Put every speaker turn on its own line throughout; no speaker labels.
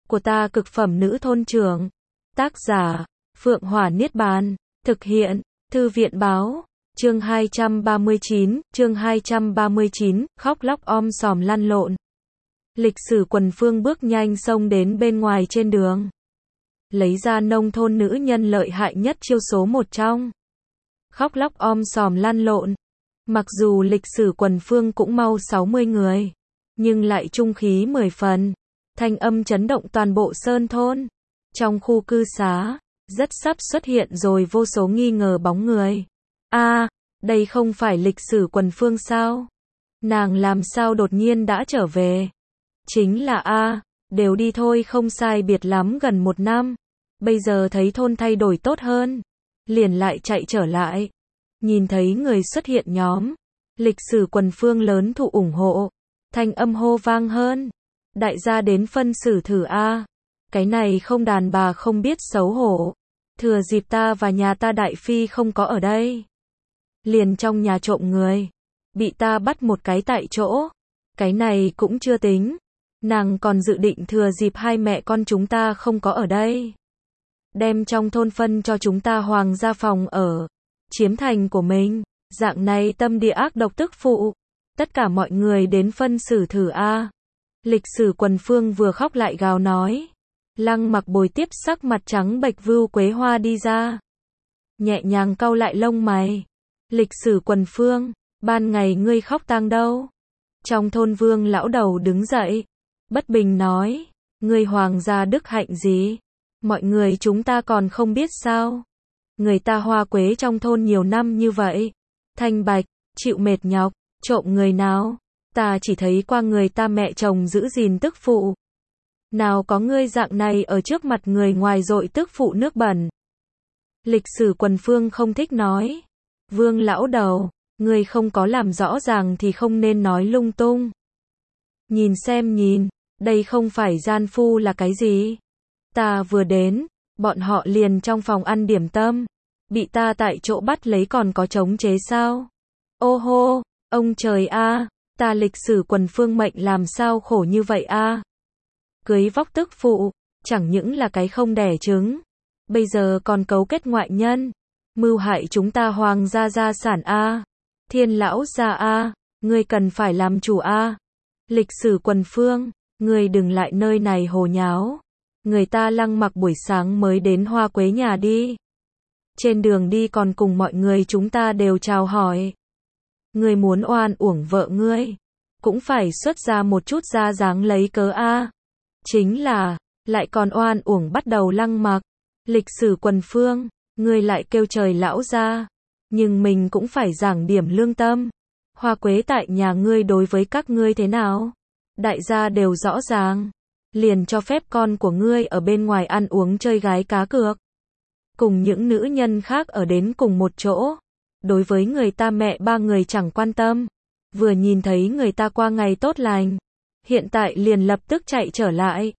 của ta cực phẩm nữ thôn trưởng. Tác giả, Phượng Hỏa Niết Bàn. Thực hiện, Thư viện báo. Chương 239, khóc lóc sòm lăn lộn. Lịch sử quần phương bước nhanh xông đến bên ngoài trên đường. Lấy ra nông thôn nữ nhân lợi hại nhất chiêu số một trong. Khóc lóc sòm lăn lộn. Mặc dù lịch sử quần phương cũng mau 60 người, nhưng lại trung khí 10 phần. Thanh âm chấn động toàn bộ sơn thôn. Trong khu cư xá, rất sắp xuất hiện rồi vô số nghi ngờ bóng người. Đây không phải lịch sử quần phương sao? Nàng làm sao đột nhiên đã trở về? Chính là đều đi thôi không sai biệt lắm gần 1 năm. Bây giờ thấy thôn thay đổi tốt hơn, liền lại chạy trở lại. Nhìn thấy người xuất hiện nhóm, lịch sử quần phương lớn thụ ủng hộ, thanh âm hô vang hơn. Đại gia đến phân xử thử cái này không đàn bà không biết xấu hổ. Thừa dịp ta và nhà ta đại phi không có ở đây, liền trong nhà trộm người, bị ta bắt một cái tại chỗ. Cái này cũng chưa tính, nàng còn dự định thừa dịp hai mẹ con chúng ta không có ở đây, đem trong thôn phân cho chúng ta hoàng gia phòng ở, chiếm thành của mình. Dạng này tâm địa ác độc tức phụ. Tất cả mọi người đến phân xử thử Lịch sử quần phương vừa khóc lại gào nói. Lăng Mặc bồi tiếp sắc mặt trắng bệch Vưu Quế Hoa đi ra, nhẹ nhàng cau lại lông mày. Lịch sử quần phương, ban ngày ngươi khóc tang đâu? Trong thôn Vương lão đầu đứng dậy, bất bình nói, ngươi hoàng gia đức hạnh gì? Mọi người chúng ta còn không biết sao? Người ta hoa quế trong thôn nhiều năm như vậy, thanh bạch, chịu mệt nhọc, trộm người nào? Ta chỉ thấy qua người ta mẹ chồng giữ gìn tức phụ. Nào có ngươi dạng này ở trước mặt người ngoài dội tức phụ nước bẩn. Lịch sử quần phương không thích nói. Vương lão đầu, ngươi không có làm rõ ràng thì không nên nói lung tung. Nhìn xem nhìn, đây không phải gian phu là cái gì? Ta vừa đến, bọn họ liền trong phòng ăn điểm tâm, bị ta tại chỗ bắt lấy còn có chống chế sao? Ô hô, ông trời ta lịch sử quần phương mệnh làm sao khổ như vậy Cưới vóc tức phụ, chẳng những là cái không đẻ trứng, bây giờ còn cấu kết ngoại nhân, mưu hại chúng ta hoàng gia gia sản Thiên lão gia ngươi cần phải làm chủ Lịch sử quần phương, ngươi đừng lại nơi này hồ nháo. Người ta Lăng Mặc buổi sáng mới đến Hoa Quế nhà đi. Trên đường đi còn cùng mọi người chúng ta đều chào hỏi. Ngươi muốn oan uổng vợ ngươi, cũng phải xuất ra một chút ra dáng lấy cớ Chính là, lại còn oan uổng bắt đầu Lăng Mặc. Lịch sử quần phương, ngươi lại kêu trời lão ra, nhưng mình cũng phải giảng điểm lương tâm. Hoa Quế tại nhà ngươi đối với các ngươi thế nào? Đại gia đều rõ ràng, liền cho phép con của ngươi ở bên ngoài ăn uống chơi gái cá cược, cùng những nữ nhân khác ở đến cùng một chỗ. Đối với người ta mẹ ba người chẳng quan tâm, vừa nhìn thấy người ta qua ngày tốt lành, hiện tại liền lập tức chạy trở lại.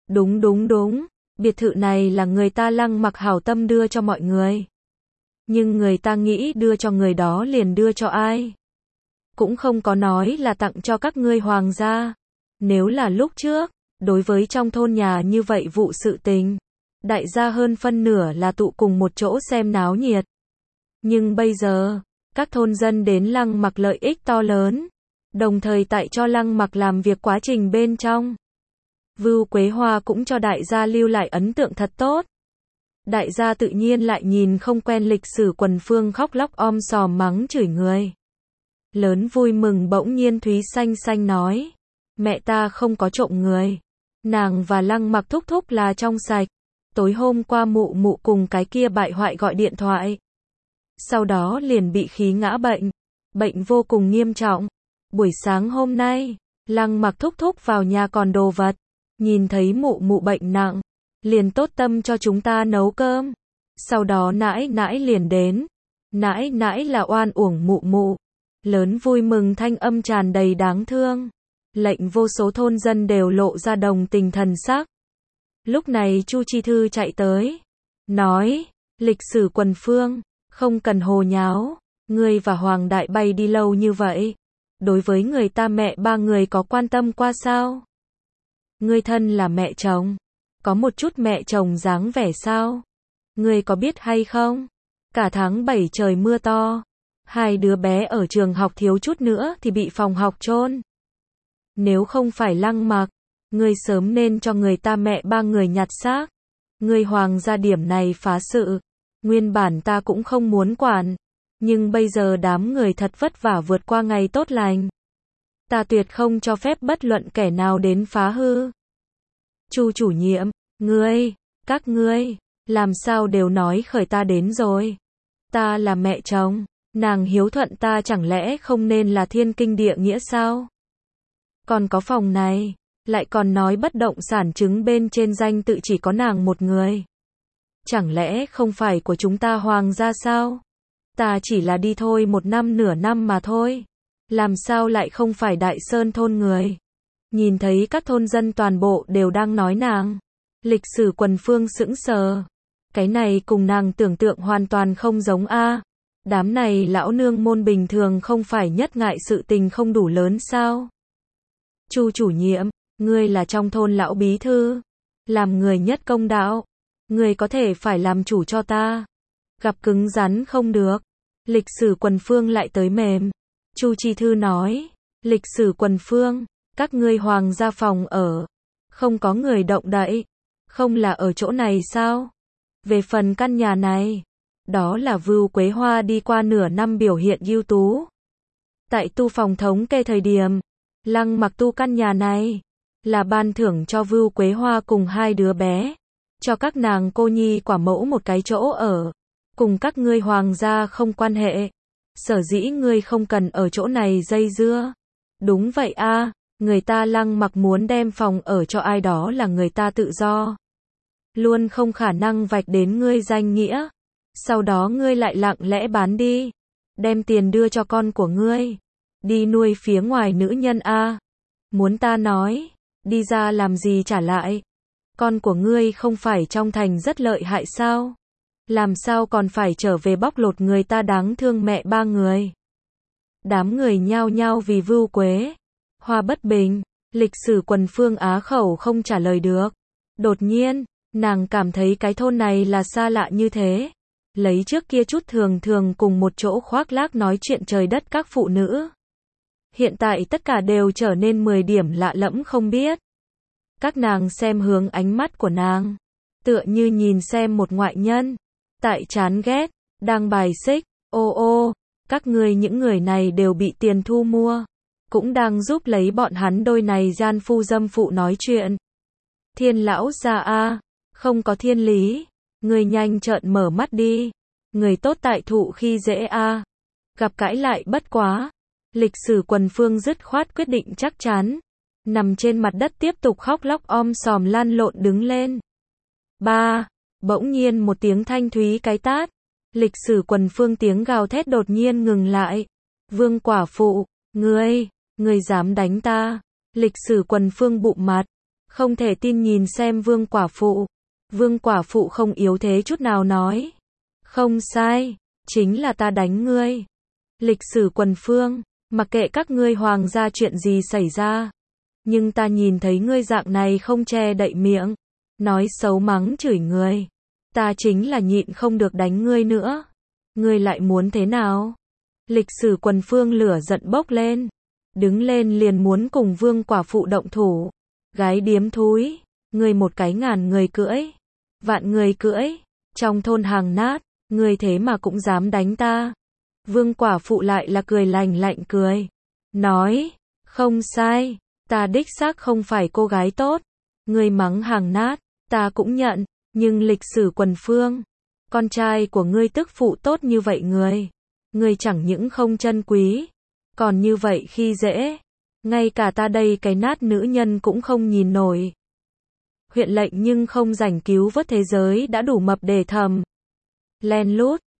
Đúng, biệt thự này là người ta Lăng Mặc hảo tâm đưa cho mọi người. Nhưng người ta nghĩ đưa cho người đó liền đưa cho ai. Cũng không có nói là tặng cho các ngươi hoàng gia. Nếu là lúc trước, đối với trong thôn nhà như vậy vụ sự tình, đại gia hơn phân nửa là tụ cùng một chỗ xem náo nhiệt. Nhưng bây giờ, các thôn dân đến Lăng Mặc lợi ích to lớn, đồng thời tại cho Lăng Mặc làm việc quá trình bên trong. Vưu Quế Hoa cũng cho đại gia lưu lại ấn tượng thật tốt. Đại gia tự nhiên lại nhìn không quen lịch sử quần phương khóc lóc sòm mắng chửi người. Lớn vui mừng bỗng nhiên Thúy Xanh Xanh nói, mẹ ta không có trộm người. Nàng và Lăng Mặc thúc thúc là trong sạch. Tối hôm qua mụ mụ cùng cái kia bại hoại gọi điện thoại. Sau đó liền bị khí ngã bệnh. Bệnh vô cùng nghiêm trọng. Buổi sáng hôm nay, Lăng Mặc thúc thúc vào nhà còn đồ vật. Nhìn thấy mụ mụ bệnh nặng, liền tốt tâm cho chúng ta nấu cơm. Sau đó nãi nãi liền đến. Nãi nãi là oan uổng mụ mụ. Lớn vui mừng thanh âm tràn đầy đáng thương. Lệnh vô số thôn dân đều lộ ra đồng tình thần sắc. Lúc này Chu Chi Thư chạy tới, nói, lịch sử quần phương, không cần hồ nháo, ngươi và Hoàng Đại bay đi lâu như vậy, đối với người ta mẹ ba người có quan tâm qua sao? Ngươi thân là mẹ chồng, có một chút mẹ chồng dáng vẻ sao? Ngươi có biết hay không? Cả tháng 7 trời mưa to, hai đứa bé ở trường học thiếu chút nữa thì bị phòng học chôn. Nếu không phải Lăng Mặc, ngươi sớm nên cho người ta mẹ ba người nhặt xác. Ngươi Hoàng gia điểm này phá sự, nguyên bản ta cũng không muốn quản, nhưng bây giờ đám người thật vất vả vượt qua ngày tốt lành. Ta tuyệt không cho phép bất luận kẻ nào đến phá hư. Chu chủ nhiệm, các ngươi, làm sao đều nói khởi ta đến rồi. Ta là mẹ chồng, nàng hiếu thuận ta chẳng lẽ không nên là thiên kinh địa nghĩa sao? Còn có phòng này, lại còn nói bất động sản chứng bên trên danh tự chỉ có nàng một người. Chẳng lẽ không phải của chúng ta Hoàng gia sao? Ta chỉ là đi thôi 1 năm nửa năm mà thôi. Làm sao lại không phải Đại Sơn thôn người? Nhìn thấy các thôn dân toàn bộ đều đang nói nàng. Lịch sử Quần Phương sững sờ. Cái này cùng nàng tưởng tượng hoàn toàn không giống a. Đám này lão nương môn bình thường không phải nhất ngại sự tình không đủ lớn sao? Chu chủ nhiệm, ngươi là trong thôn lão bí thư, làm người nhất công đạo, ngươi có thể phải làm chủ cho ta. Gặp cứng rắn không được. Lịch sử Quần Phương lại tới mềm. Chu Chi Thư nói, lịch sử Quần Phương, các ngươi Hoàng gia phòng ở, không có người động đậy, không là ở chỗ này sao? Về phần căn nhà này, đó là Vưu Quế Hoa đi qua nửa năm biểu hiện ưu tú. Tại tu phòng thống kê thời điểm, Lăng Mặc tu căn nhà này, là ban thưởng cho Vưu Quế Hoa cùng hai đứa bé, cho các nàng cô nhi quả mẫu một cái chỗ ở, cùng các ngươi Hoàng gia không quan hệ. Sở dĩ ngươi không cần ở chỗ này dây dưa. Đúng vậy a, người ta Lăng Mặc muốn đem phòng ở cho ai đó là người ta tự do. Luôn không khả năng vạch đến ngươi danh nghĩa. Sau đó ngươi lại lặng lẽ bán đi. Đem tiền đưa cho con của ngươi. Đi nuôi phía ngoài nữ nhân a. Muốn ta nói, đi ra làm gì trả lại. Con của ngươi không phải trong thành rất lợi hại sao? Làm sao còn phải trở về bóc lột người ta đáng thương mẹ ba người. Đám người nhao nhao vì Vưu Quế Hoa bất bình. Lịch sử Quần Phương á khẩu không trả lời được. Đột nhiên, nàng cảm thấy cái thôn này là xa lạ như thế. Lấy trước kia chút thường thường cùng một chỗ khoác lác nói chuyện trời đất các phụ nữ. Hiện tại tất cả đều trở nên 10 điểm lạ lẫm không biết. Các nàng xem hướng ánh mắt của nàng, tựa như nhìn xem một ngoại nhân. Tại chán ghét, đang bài xích, ô, các ngươi những người này đều bị tiền thu mua, cũng đang giúp lấy bọn hắn đôi này gian phu dâm phụ nói chuyện. Thiên lão gia a, không có thiên lý, người nhanh trợn mở mắt đi, người tốt tại thụ khi dễ a. Gặp cãi lại bất quá, lịch sử Quần Phương dứt khoát quyết định chắc chắn, nằm trên mặt đất tiếp tục khóc lóc sòm lăn lộn đứng lên. Bỗng nhiên một tiếng thanh thúy cái tát. Lịch sử Quần Phương tiếng gào thét đột nhiên ngừng lại. Vương quả phụ, ngươi dám đánh ta? Lịch sử Quần Phương bụng mặt, không thể tin nhìn xem Vương quả phụ. Vương quả phụ không yếu thế chút nào nói, không sai, chính là ta đánh ngươi. Lịch sử Quần Phương, mặc kệ các ngươi Hoàng gia chuyện gì xảy ra, nhưng ta nhìn thấy ngươi dạng này không che đậy miệng, nói xấu mắng chửi người, ta chính là nhịn không được đánh ngươi nữa. Ngươi lại muốn thế nào? Lịch sử Quần Phương lửa giận bốc lên, đứng lên liền muốn cùng Vương quả phụ động thủ. Gái điếm thúi, ngươi một cái ngàn người cưỡi, vạn người cưỡi, trong thôn hàng nát, ngươi thế mà cũng dám đánh ta. Vương quả phụ lại là cười lạnh lạnh cười, nói, không sai, ta đích xác không phải cô gái tốt. Ngươi mắng hàng nát, ta cũng nhận, nhưng lịch sử Quần Phương, con trai của ngươi tức phụ tốt như vậy ngươi chẳng những không trân quý, còn như vậy khi dễ, ngay cả ta đây cái nát nữ nhân cũng không nhìn nổi. Huyện lệnh nhưng không rảnh cứu vớt thế giới đã đủ mập để thầm. Len lút,